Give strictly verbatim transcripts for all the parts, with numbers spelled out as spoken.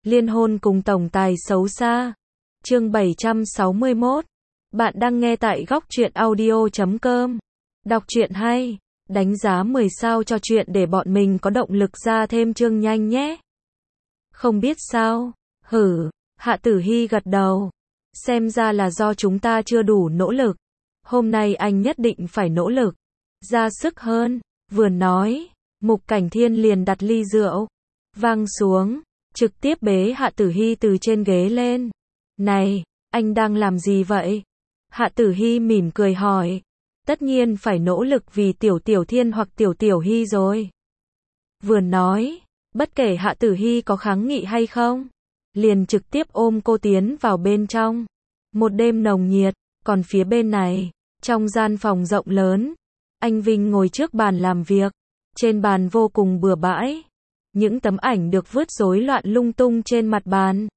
Liên hôn cùng tổng tài xấu xa. Chương bảy trăm sáu mươi mốt. Bạn đang nghe tại góc truyện audio chấm com. Đọc truyện hay, đánh giá mười sao cho truyện để bọn mình có động lực ra thêm chương nhanh nhé. Không biết sao? Hử, Hạ Tử Hy gật đầu. Xem ra là do chúng ta chưa đủ nỗ lực. Hôm nay anh nhất định phải nỗ lực, ra sức hơn. Vừa nói, Mục Cảnh Thiên liền đặt ly rượu vang xuống, trực tiếp bế Hạ Tử Hy từ trên ghế lên. Này, anh đang làm gì vậy? Hạ Tử Hy mỉm cười hỏi. Tất nhiên phải nỗ lực vì Tiểu Tiểu Thiên hoặc Tiểu Tiểu Hy rồi. Vừa nói, bất kể Hạ Tử Hy có kháng nghị hay không, liền trực tiếp ôm cô tiến vào bên trong. Một đêm nồng nhiệt, còn phía bên này, trong gian phòng rộng lớn, anh Vinh ngồi trước bàn làm việc. Trên bàn vô cùng bừa bãi, những tấm ảnh được vứt rối loạn lung tung trên mặt bàn.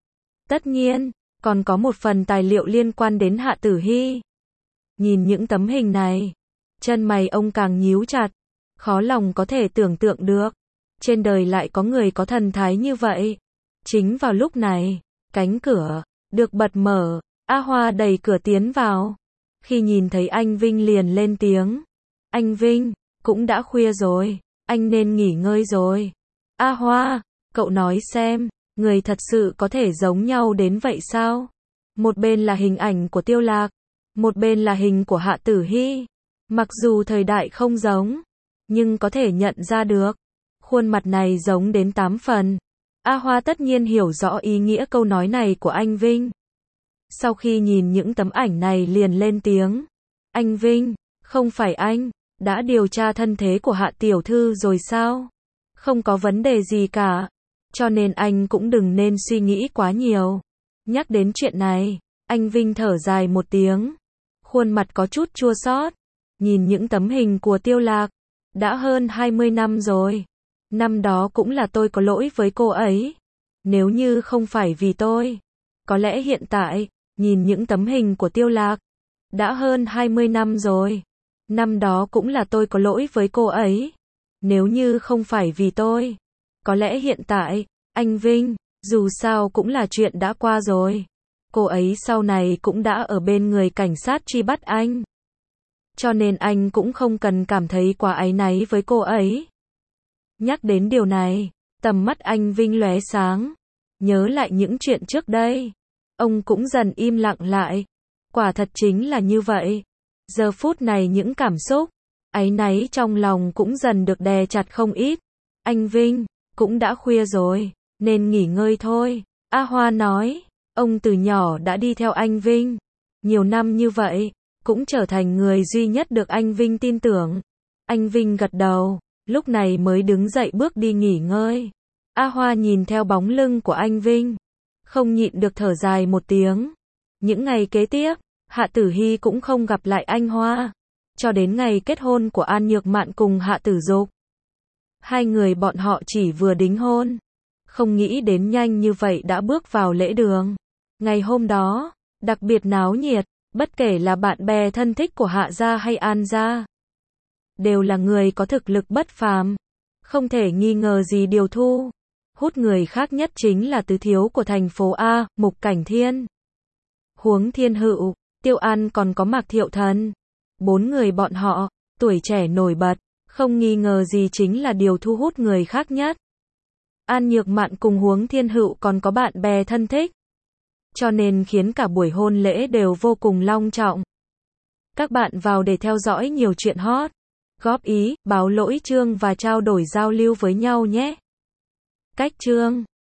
Tất nhiên, còn có một phần tài liệu liên quan đến Hạ Tử Hy. Nhìn những tấm hình này, chân mày ông càng nhíu chặt, khó lòng có thể tưởng tượng được, trên đời lại có người có thần thái như vậy. Chính vào lúc này, cánh cửa được bật mở, A Hoa đẩy cửa tiến vào. Khi nhìn thấy anh Vinh liền lên tiếng. Anh Vinh, cũng đã khuya rồi, anh nên nghỉ ngơi rồi. A Hoa, cậu nói xem, người thật sự có thể giống nhau đến vậy sao? Một bên là hình ảnh của Tiêu Lạc, một bên là hình của Hạ Tử Hy. Mặc dù thời đại không giống, nhưng có thể nhận ra được, khuôn mặt này giống đến tám phần. A Hoa tất nhiên hiểu rõ ý nghĩa câu nói này của anh Vinh. Sau khi nhìn những tấm ảnh này liền lên tiếng. Anh Vinh, không phải anh đã điều tra thân thế của Hạ Tiểu Thư rồi sao? Không có vấn đề gì cả, cho nên anh cũng đừng nên suy nghĩ quá nhiều. Nhắc đến chuyện này, anh Vinh thở dài một tiếng, khuôn mặt có chút chua xót. Nhìn những tấm hình của Tiêu Lạc, đã hơn hai mươi năm rồi. Năm đó cũng là tôi có lỗi với cô ấy. Nếu như không phải vì tôi, có lẽ hiện tại, nhìn những tấm hình của Tiêu Lạc, đã hơn hai mươi năm rồi. Năm đó cũng là tôi có lỗi với cô ấy. Nếu như không phải vì tôi, có lẽ hiện tại, anh Vinh, dù sao cũng là chuyện đã qua rồi. Cô ấy sau này cũng đã ở bên người cảnh sát truy bắt anh. Cho nên anh cũng không cần cảm thấy quá áy náy với cô ấy. Nhắc đến điều này, tầm mắt anh Vinh lóe sáng. Nhớ lại những chuyện trước đây, ông cũng dần im lặng lại. Quả thật chính là như vậy. Giờ phút này những cảm xúc áy náy trong lòng cũng dần được đè chặt không ít. Anh Vinh, cũng đã khuya rồi, nên nghỉ ngơi thôi. A Hoa nói, ông từ nhỏ đã đi theo anh Vinh. Nhiều năm như vậy, cũng trở thành người duy nhất được anh Vinh tin tưởng. Anh Vinh gật đầu, lúc này mới đứng dậy bước đi nghỉ ngơi. A Hoa nhìn theo bóng lưng của anh Vinh, không nhịn được thở dài một tiếng. Những ngày kế tiếp, Hạ Tử Hy cũng không gặp lại anh Hoa, cho đến ngày kết hôn của An Nhược Mạn cùng Hạ Tử Dục. Hai người bọn họ chỉ vừa đính hôn, không nghĩ đến nhanh như vậy đã bước vào lễ đường. Ngày hôm đó, đặc biệt náo nhiệt, bất kể là bạn bè thân thích của Hạ gia hay An gia, đều là người có thực lực bất phàm, không thể nghi ngờ gì điều thu hút người khác nhất chính là tứ thiếu của thành phố A, Mục Cảnh Thiên, Huống Thiên Hựu, Tiêu An còn có Mạc Thiệu Thần. Bốn người bọn họ, tuổi trẻ nổi bật, không nghi ngờ gì chính là điều thu hút người khác nhất. An Nhược Mạn cùng Huống Thiên Hựu còn có bạn bè thân thích, cho nên khiến cả buổi hôn lễ đều vô cùng long trọng. Các bạn vào để theo dõi nhiều chuyện hot, góp ý, báo lỗi chương và trao đổi giao lưu với nhau nhé. Cách chương